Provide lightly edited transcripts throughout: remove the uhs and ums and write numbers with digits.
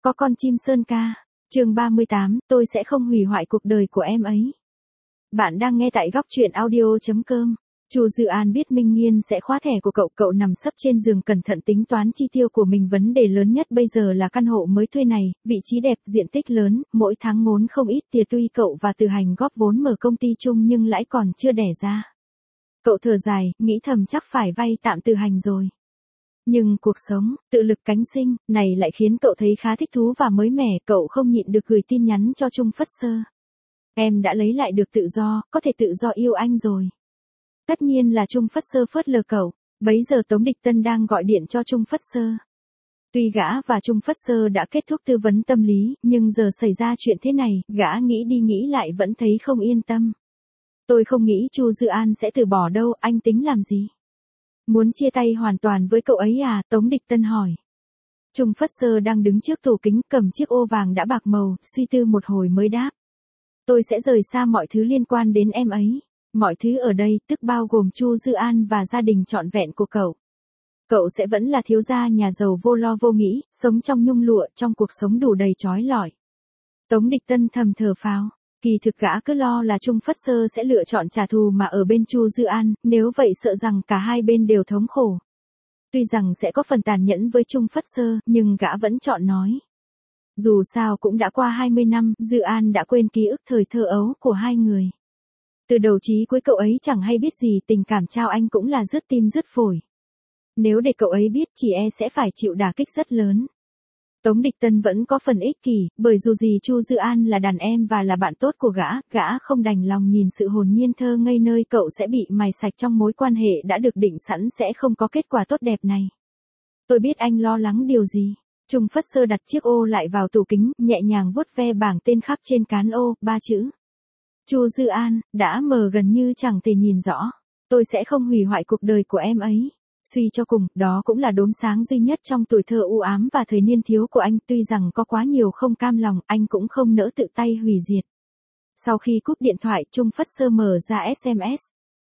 Có con chim sơn ca. Chương 38, tôi sẽ không hủy hoại cuộc đời của em ấy. Bạn đang nghe tại góc truyện audio.com. Chu Dư An biết Minh Nghiên sẽ khóa thẻ của cậu nằm sấp trên giường cẩn thận tính toán chi tiêu của mình. Vấn đề lớn nhất bây giờ là căn hộ mới thuê này, vị trí đẹp, diện tích lớn, mỗi tháng ngốn không ít tiền. Tuy cậu và Từ Hành góp vốn mở công ty chung nhưng lãi còn chưa đẻ ra. Cậu thở dài, nghĩ thầm chắc phải vay tạm Từ Hành rồi. Nhưng cuộc sống, tự lực cánh sinh, này lại khiến cậu thấy khá thích thú và mới mẻ. Cậu không nhịn được gửi tin nhắn cho Trung Phất Sơ. Em đã lấy lại được tự do, có thể tự do yêu anh rồi. Tất nhiên là Trung Phất Sơ phớt lờ cậu. Bấy giờ Tống Địch Tân đang gọi điện cho Trung Phất Sơ. Tuy gã và Trung Phất Sơ đã kết thúc tư vấn tâm lý, nhưng giờ xảy ra chuyện thế này, gã nghĩ đi nghĩ lại vẫn thấy không yên tâm. Tôi không nghĩ Chu Dư An sẽ từ bỏ đâu, anh tính làm gì? Muốn chia tay hoàn toàn với cậu ấy à? Tống Địch Tân hỏi. Trung Phất Sơ đang đứng trước tủ kính cầm chiếc ô vàng đã bạc màu, suy tư một hồi mới đáp. Tôi sẽ rời xa mọi thứ liên quan đến em ấy. Mọi thứ ở đây tức bao gồm Chu Dư An và gia đình trọn vẹn của cậu. Cậu sẽ vẫn là thiếu gia nhà giàu vô lo vô nghĩ, sống trong nhung lụa trong cuộc sống đủ đầy trói lọi. Tống Địch Tân thầm thở phào. Kỳ thực gã cứ lo là Trung Phất Sơ sẽ lựa chọn trả thù mà ở bên Chu Dư An, nếu vậy sợ rằng cả hai bên đều thống khổ. Tuy rằng sẽ có phần tàn nhẫn với Trung Phất Sơ, nhưng gã vẫn chọn nói. Dù sao cũng đã qua 20 năm, Dư An đã quên ký ức thời thơ ấu của hai người. Từ đầu chí cuối cậu ấy chẳng hay biết gì, tình cảm trao anh cũng là rứt tim rứt phổi. Nếu để cậu ấy biết chỉ e sẽ phải chịu đả kích rất lớn. Tống Địch Tân vẫn có phần ích kỷ, bởi dù gì Chu Dư An là đàn em và là bạn tốt của gã không đành lòng nhìn sự hồn nhiên thơ ngây nơi cậu sẽ bị mài sạch trong mối quan hệ đã được định sẵn sẽ không có kết quả tốt đẹp này. Tôi biết anh lo lắng điều gì. Trung Phất Sơ đặt chiếc ô lại vào tủ kính, nhẹ nhàng vuốt ve bảng tên khắc trên cán ô, 3 chữ. Chu Dư An, đã mờ gần như chẳng thể nhìn rõ. Tôi sẽ không hủy hoại cuộc đời của em ấy. Suy cho cùng, đó cũng là đốm sáng duy nhất trong tuổi thơ u ám và thời niên thiếu của anh. Tuy rằng có quá nhiều không cam lòng, anh cũng không nỡ tự tay hủy diệt. Sau khi cúp điện thoại, Trung Phất Sơ mở ra SMS.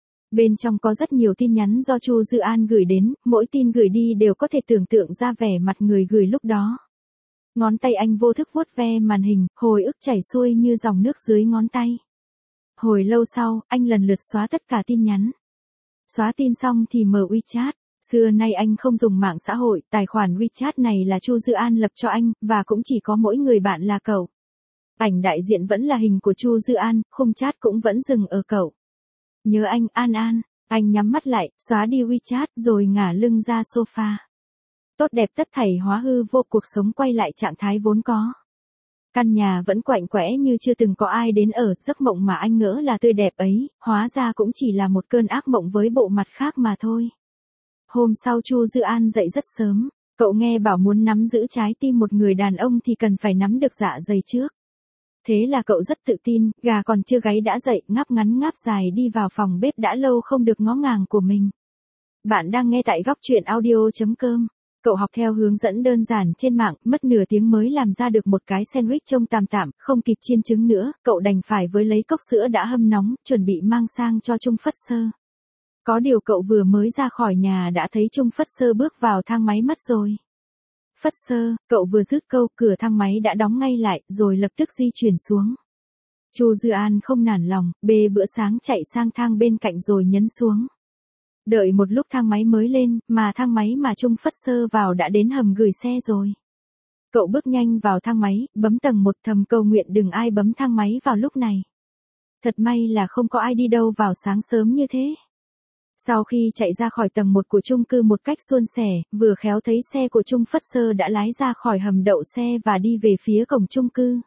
Bên trong có rất nhiều tin nhắn do Chu Dư An gửi đến, mỗi tin gửi đi đều có thể tưởng tượng ra vẻ mặt người gửi lúc đó. Ngón tay anh vô thức vuốt ve màn hình, hồi ức chảy xuôi như dòng nước dưới ngón tay. Hồi lâu sau, anh lần lượt xóa tất cả tin nhắn. Xóa tin xong thì mở WeChat. Xưa nay anh không dùng mạng xã hội, tài khoản WeChat này là Chu Dư An lập cho anh, và cũng chỉ có mỗi người bạn là cậu. Ảnh đại diện vẫn là hình của Chu Dư An, khung chat cũng vẫn dừng ở cậu. Nhớ anh, An. Anh nhắm mắt lại, xóa đi WeChat rồi ngả lưng ra sofa. Tốt đẹp tất thảy hóa hư vô, cuộc sống quay lại trạng thái vốn có. Căn nhà vẫn quạnh quẽ như chưa từng có ai đến ở, giấc mộng mà anh ngỡ là tươi đẹp ấy, hóa ra cũng chỉ là một cơn ác mộng với bộ mặt khác mà thôi. Hôm sau Chu Dư An dậy rất sớm, cậu nghe bảo muốn nắm giữ trái tim một người đàn ông thì cần phải nắm được dạ dày trước. Thế là cậu rất tự tin, gà còn chưa gáy đã dậy, ngáp ngắn ngáp dài đi vào phòng bếp đã lâu không được ngó ngàng của mình. Bạn đang nghe tại góc truyện audio.com. Cậu học theo hướng dẫn đơn giản trên mạng, mất nửa tiếng mới làm ra được một cái sandwich trông tạm, không kịp chiên trứng nữa, cậu đành phải với lấy cốc sữa đã hâm nóng, chuẩn bị mang sang cho Trung Phất Sơ. Có điều cậu vừa mới ra khỏi nhà đã thấy Trung Phất Sơ bước vào thang máy mất rồi. Phất Sơ, cậu vừa dứt câu, cửa thang máy đã đóng ngay lại, rồi lập tức di chuyển xuống. Chu Dư An không nản lòng, bê bữa sáng chạy sang thang bên cạnh rồi nhấn xuống. Đợi một lúc thang máy mới lên, mà thang máy mà Trung Phất Sơ vào đã đến hầm gửi xe rồi. Cậu bước nhanh vào thang máy, bấm tầng 1 thầm cầu nguyện đừng ai bấm thang máy vào lúc này. Thật may là không có ai đi đâu vào sáng sớm như thế. Sau khi chạy ra khỏi tầng 1 của chung cư một cách suôn sẻ, vừa khéo thấy xe của Trung Phất Sơ đã lái ra khỏi hầm đậu xe và đi về phía cổng chung cư.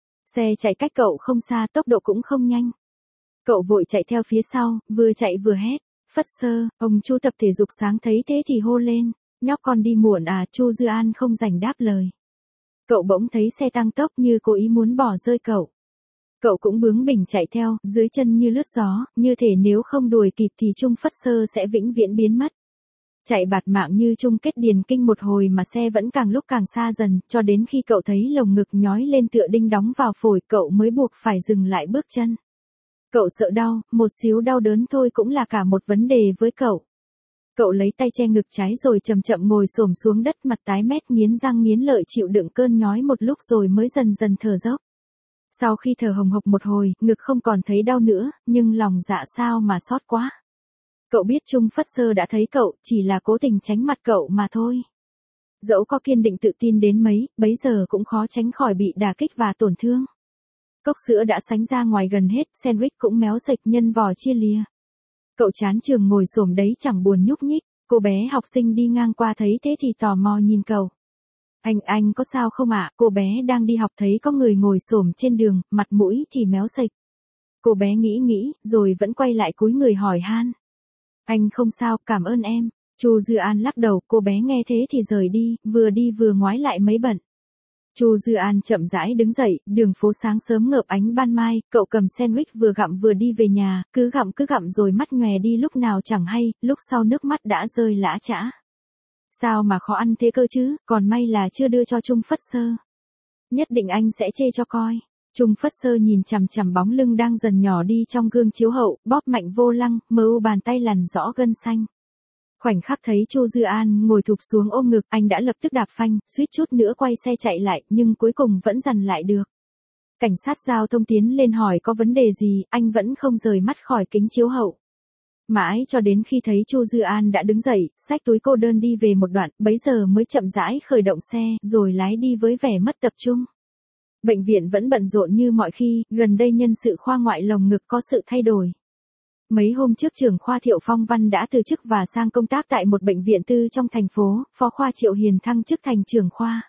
Xe chạy cách cậu không xa, tốc độ cũng không nhanh. Cậu vội chạy theo phía sau, vừa chạy vừa hét. Phất Sơ, ông Chu tập thể dục sáng thấy thế thì hô lên. Nhóc con đi muộn à? Chu Dư An không rảnh đáp lời. Cậu bỗng thấy xe tăng tốc như cố ý muốn bỏ rơi cậu. Cậu cũng bướng bỉnh chạy theo, dưới chân như lướt gió, như thể nếu không đuổi kịp thì Trung Phất Sơ sẽ vĩnh viễn biến mất. Chạy bạt mạng như chung kết điền kinh một hồi mà xe vẫn càng lúc càng xa dần, cho đến khi cậu thấy lồng ngực nhói lên tựa đinh đóng vào phổi, cậu mới buộc phải dừng lại bước chân. Cậu sợ đau, một xíu đau đớn thôi cũng là cả một vấn đề với cậu. Cậu lấy tay che ngực trái rồi chậm chậm ngồi xổm xuống đất, mặt tái mét nghiến răng nghiến lợi chịu đựng cơn nhói một lúc rồi mới dần dần thở dốc. Sau khi thở hồng hộc một hồi, ngực không còn thấy đau nữa, nhưng lòng dạ sao mà xót quá. Cậu biết Trung Phất Sơ đã thấy cậu, chỉ là cố tình tránh mặt cậu mà thôi. Dẫu có kiên định tự tin đến mấy, bấy giờ cũng khó tránh khỏi bị đả kích và tổn thương. Cốc sữa đã sánh ra ngoài gần hết, sandwich cũng méo sạch nhân vò chia lìa. Cậu chán trường ngồi xổm đấy chẳng buồn nhúc nhích, cô bé học sinh đi ngang qua thấy thế thì tò mò nhìn cậu. Anh có sao không ạ? Cô bé đang đi học thấy có người ngồi xổm trên đường, mặt mũi thì méo sạch. Cô bé nghĩ, rồi vẫn quay lại cúi người hỏi han. Anh không sao, cảm ơn em. Chu Dư An lắc đầu, cô bé nghe thế thì rời đi vừa ngoái lại mấy bận. Chu Dư An chậm rãi đứng dậy, đường phố sáng sớm ngợp ánh ban mai, cậu cầm sandwich vừa gặm vừa đi về nhà, cứ gặm rồi mắt nhòe đi lúc nào chẳng hay, lúc sau nước mắt đã rơi lã chã. Sao mà khó ăn thế cơ chứ, còn may là chưa đưa cho Trung Phất Sơ. Nhất định anh sẽ chê cho coi. Trung Phất Sơ nhìn chằm chằm bóng lưng đang dần nhỏ đi trong gương chiếu hậu, bóp mạnh vô lăng, mờ u bàn tay lằn rõ gân xanh. Khoảnh khắc thấy Chu Dư An ngồi thụp xuống ôm ngực, anh đã lập tức đạp phanh, suýt chút nữa quay xe chạy lại, nhưng cuối cùng vẫn dằn lại được. Cảnh sát giao thông tiến lên hỏi có vấn đề gì, anh vẫn không rời mắt khỏi kính chiếu hậu. Mãi cho đến khi thấy Chu Dư An đã đứng dậy, xách túi cô đơn đi về một đoạn, bấy giờ mới chậm rãi khởi động xe, rồi lái đi với vẻ mất tập trung. Bệnh viện vẫn bận rộn như mọi khi, gần đây nhân sự khoa ngoại lồng ngực có sự thay đổi. Mấy hôm trước trưởng khoa Thiệu Phong Văn đã từ chức và sang công tác tại một bệnh viện tư trong thành phố, phó khoa Triệu Hiền thăng chức thành trưởng khoa.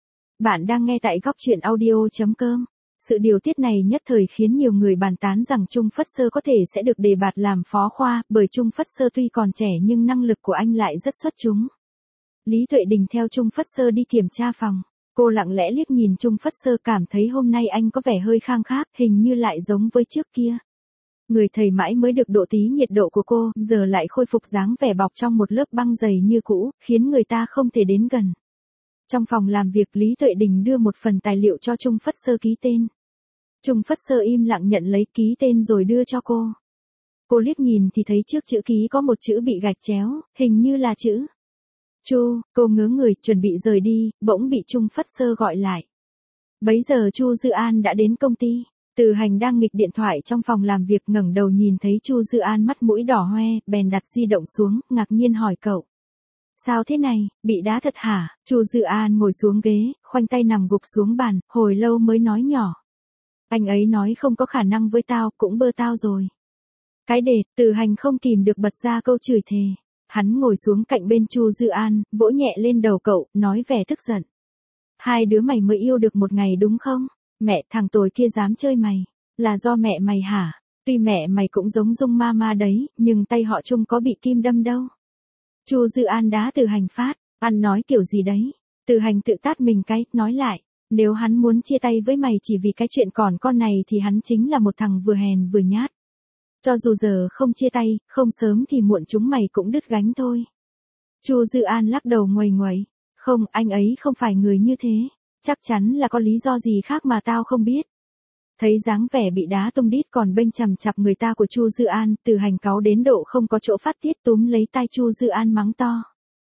Bạn đang nghe tại góc truyện audio.com. Sự điều tiết này nhất thời khiến nhiều người bàn tán rằng Trung Phất Sơ có thể sẽ được đề bạt làm phó khoa, bởi Trung Phất Sơ tuy còn trẻ nhưng năng lực của anh lại rất xuất chúng. Lý Tuệ Đình theo Trung Phất Sơ đi kiểm tra phòng. Cô lặng lẽ liếc nhìn Trung Phất Sơ, cảm thấy hôm nay anh có vẻ hơi khang khác, hình như lại giống với trước kia. Người thầy mãi mới được độ tí nhiệt độ của cô, giờ lại khôi phục dáng vẻ bọc trong một lớp băng dày như cũ, khiến người ta không thể đến gần. Trong phòng làm việc, Lý Tuệ Đình đưa một phần tài liệu cho Trung Phất Sơ ký tên. Trung Phất Sơ im lặng nhận lấy ký tên rồi đưa cho cô. Cô liếc nhìn thì thấy trước chữ ký có một chữ bị gạch chéo, hình như là chữ Chu. Cô ngớ người, chuẩn bị rời đi, bỗng bị Trung Phất Sơ gọi lại. Bấy giờ Chu Dư An đã đến công ty. Từ Hành đang nghịch điện thoại trong phòng làm việc, ngẩng đầu nhìn thấy Chu Dư An mắt mũi đỏ hoe, bèn đặt di động xuống, ngạc nhiên hỏi cậu. Sao thế này, bị đá thật hả? Chu Dư An ngồi xuống ghế, khoanh tay nằm gục xuống bàn, hồi lâu mới nói nhỏ. Anh ấy nói không có khả năng với tao, cũng bơ tao rồi. Cái để, Từ Hành không kìm được bật ra câu chửi thề. Hắn ngồi xuống cạnh bên Chu Dư An, vỗ nhẹ lên đầu cậu, nói vẻ tức giận. Hai đứa mày mới yêu được một ngày đúng không? Mẹ thằng tồi kia dám chơi mày. Là do mẹ mày hả? Tuy mẹ mày cũng giống Dung Mama đấy, nhưng tay họ Trung có bị kim đâm đâu. Chu Dư An đá Từ Hành phát. Ăn nói kiểu gì đấy? Từ Hành tự tát mình cái, nói lại. Nếu hắn muốn chia tay với mày chỉ vì cái chuyện còn con này thì hắn chính là một thằng vừa hèn vừa nhát. Cho dù giờ không chia tay, không sớm thì muộn chúng mày cũng đứt gánh thôi. Chu Dư An lắc đầu nguầy nguậy. Không, anh ấy không phải người như thế. Chắc chắn là có lý do gì khác mà tao không biết. Thấy dáng vẻ bị đá tung đít còn bênh chằm chặp người ta của Chu Dư An, Từ Hành cáu đến độ không có chỗ phát tiết, túm lấy tai Chu Dư An mắng to.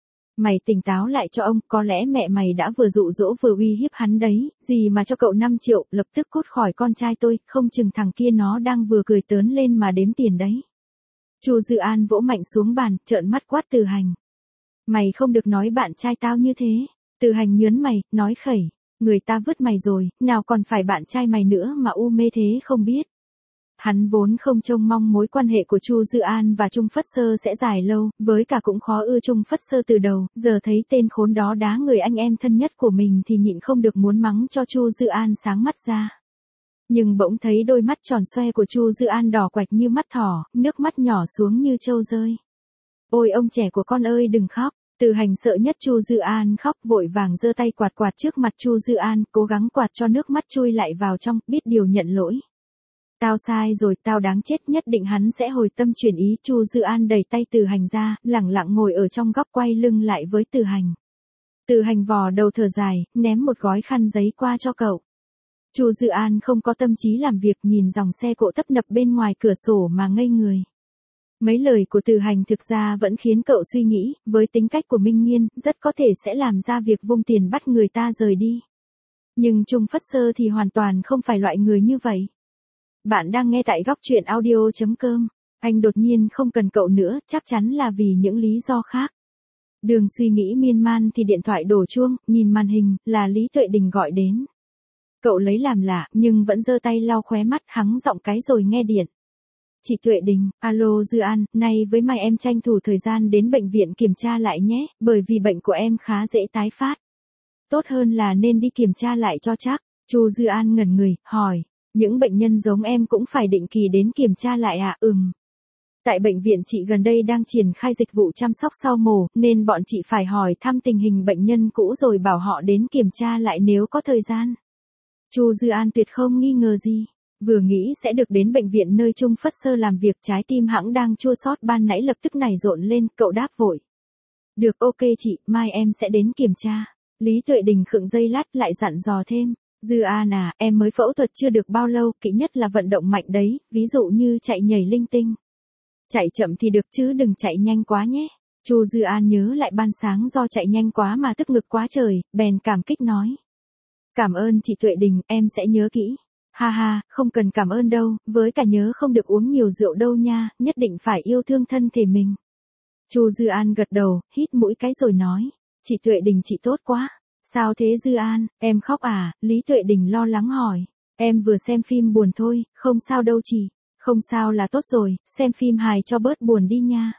Mày tỉnh táo lại cho ông, có lẽ mẹ mày đã vừa dụ dỗ vừa uy hiếp hắn đấy, gì mà cho cậu 5 triệu, lập tức cút khỏi con trai tôi, không chừng thằng kia nó đang vừa cười tớn lên mà đếm tiền đấy. Chu Dư An vỗ mạnh xuống bàn, trợn mắt quát Từ Hành. Mày không được nói bạn trai tao như thế. Từ Hành nhớn mày, nói khẩy. Người ta vứt mày rồi, nào còn phải bạn trai mày nữa mà u mê thế không biết. Hắn vốn không trông mong mối quan hệ của Chu Dư An và Trung Phất Sơ sẽ dài lâu, với cả cũng khó ưa Trung Phất Sơ từ đầu, giờ thấy tên khốn đó đá người anh em thân nhất của mình thì nhịn không được muốn mắng cho Chu Dư An sáng mắt ra. Nhưng bỗng thấy đôi mắt tròn xoe của Chu Dư An đỏ quạch như mắt thỏ, nước mắt nhỏ xuống như trâu rơi. Ôi ông trẻ của con ơi đừng khóc. Từ Hành sợ nhất Chu Dư An khóc, vội vàng giơ tay quạt quạt trước mặt Chu Dư An, cố gắng quạt cho nước mắt chui lại vào trong, biết điều nhận lỗi. Tao sai rồi, tao đáng chết, nhất định hắn sẽ hồi tâm chuyển ý. Chu Dư An đẩy tay Từ Hành ra, lẳng lặng ngồi ở trong góc quay lưng lại với Từ Hành. Từ Hành vò đầu thở dài, ném một gói khăn giấy qua cho cậu. Chu Dư An không có tâm trí làm việc, nhìn dòng xe cộ tấp nập bên ngoài cửa sổ mà ngây người. Mấy lời của Từ Hành thực ra vẫn khiến cậu suy nghĩ, với tính cách của Minh Nghiên, rất có thể sẽ làm ra việc vung tiền bắt người ta rời đi. Nhưng Trung Phất Sơ thì hoàn toàn không phải loại người như vậy. Bạn đang nghe tại góc truyện audio.com. Anh đột nhiên không cần cậu nữa, chắc chắn là vì những lý do khác. Đường suy nghĩ miên man thì điện thoại đổ chuông, nhìn màn hình, là Lý Tuệ Đình gọi đến. Cậu lấy làm lạ, nhưng vẫn giơ tay lau khóe mắt, hắng giọng cái rồi nghe điện. Chị Tuệ Đình, alo Dư An, nay với mai em tranh thủ thời gian đến bệnh viện kiểm tra lại nhé, bởi vì bệnh của em khá dễ tái phát. Tốt hơn là nên đi kiểm tra lại cho chắc. Chu Dư An ngẩn người, hỏi, những bệnh nhân giống em cũng phải định kỳ đến kiểm tra lại à? Tại bệnh viện chị gần đây đang triển khai dịch vụ chăm sóc sau mổ, nên bọn chị phải hỏi thăm tình hình bệnh nhân cũ rồi bảo họ đến kiểm tra lại nếu có thời gian. Chu Dư An tuyệt không nghi ngờ gì. Vừa nghĩ sẽ được đến bệnh viện nơi Trung Phất Sơ làm việc, trái tim hẵng đang chua xót ban nãy lập tức nảy rộn lên, cậu đáp vội. Được, ok chị, mai em sẽ đến kiểm tra. Lý Tuệ Đình khựng giây lát lại dặn dò thêm. Dư An à, em mới phẫu thuật chưa được bao lâu, kỹ nhất là vận động mạnh đấy, ví dụ như chạy nhảy linh tinh. Chạy chậm thì được chứ đừng chạy nhanh quá nhé. Chu Dư An nhớ lại ban sáng do chạy nhanh quá mà tức ngực quá trời, bèn cảm kích nói. Cảm ơn chị Tuệ Đình, em sẽ nhớ kỹ. Ha ha, không cần cảm ơn đâu, với cả nhớ không được uống nhiều rượu đâu nha, nhất định phải yêu thương thân thể mình. Chu Dư An gật đầu, hít mũi cái rồi nói. Chị Tuệ Đình chị tốt quá. Sao thế Dư An, em khóc à? Lý Tuệ Đình lo lắng hỏi. Em vừa xem phim buồn thôi, không sao đâu chị. Không sao là tốt rồi, xem phim hài cho bớt buồn đi nha.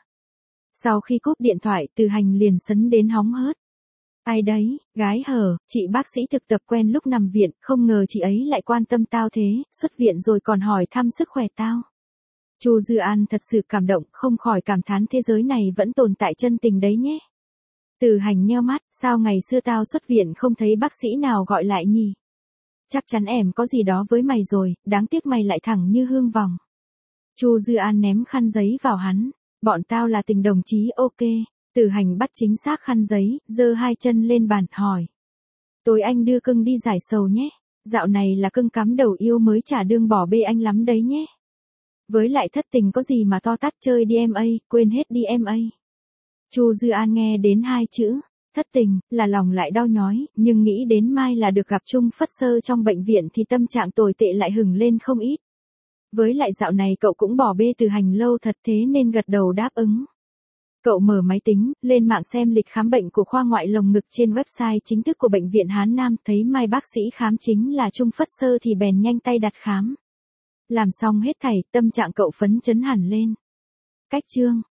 Sau khi cúp điện thoại, Từ Hành liền sấn đến hóng hớt. Ai đấy, gái hở, chị bác sĩ thực tập quen lúc nằm viện, không ngờ chị ấy lại quan tâm tao thế, xuất viện rồi còn hỏi thăm sức khỏe tao. Chu Dư An thật sự cảm động, không khỏi cảm thán thế giới này vẫn tồn tại chân tình đấy nhé. Từ Hành nheo mắt, sao ngày xưa tao xuất viện không thấy bác sĩ nào gọi lại nhỉ? Chắc chắn em có gì đó với mày rồi, đáng tiếc mày lại thẳng như hương vòng. Chu Dư An ném khăn giấy vào hắn, bọn tao là tình đồng chí, ok. Từ Hành bắt chính xác khăn giấy, giơ hai chân lên bàn, hỏi. Tối anh đưa cưng đi giải sầu nhé, dạo này là cưng cắm đầu yêu mới chả đương bỏ bê anh lắm đấy nhé. Với lại thất tình có gì mà to tát, chơi đi em ơi, quên hết đi em ơi. Chu Dư An nghe đến hai chữ thất tình, là lòng lại đau nhói, nhưng nghĩ đến mai là được gặp Trung Phất Sơ trong bệnh viện thì tâm trạng tồi tệ lại hừng lên không ít. Với lại dạo này cậu cũng bỏ bê Từ Hành lâu thật, thế nên gật đầu đáp ứng. Cậu mở máy tính, lên mạng xem lịch khám bệnh của khoa ngoại lồng ngực trên website chính thức của bệnh viện Hán Nam, thấy mai bác sĩ khám chính là Trung Phất Sơ thì bèn nhanh tay đặt khám. Làm xong hết thảy, tâm trạng cậu phấn chấn hẳn lên. Cách chương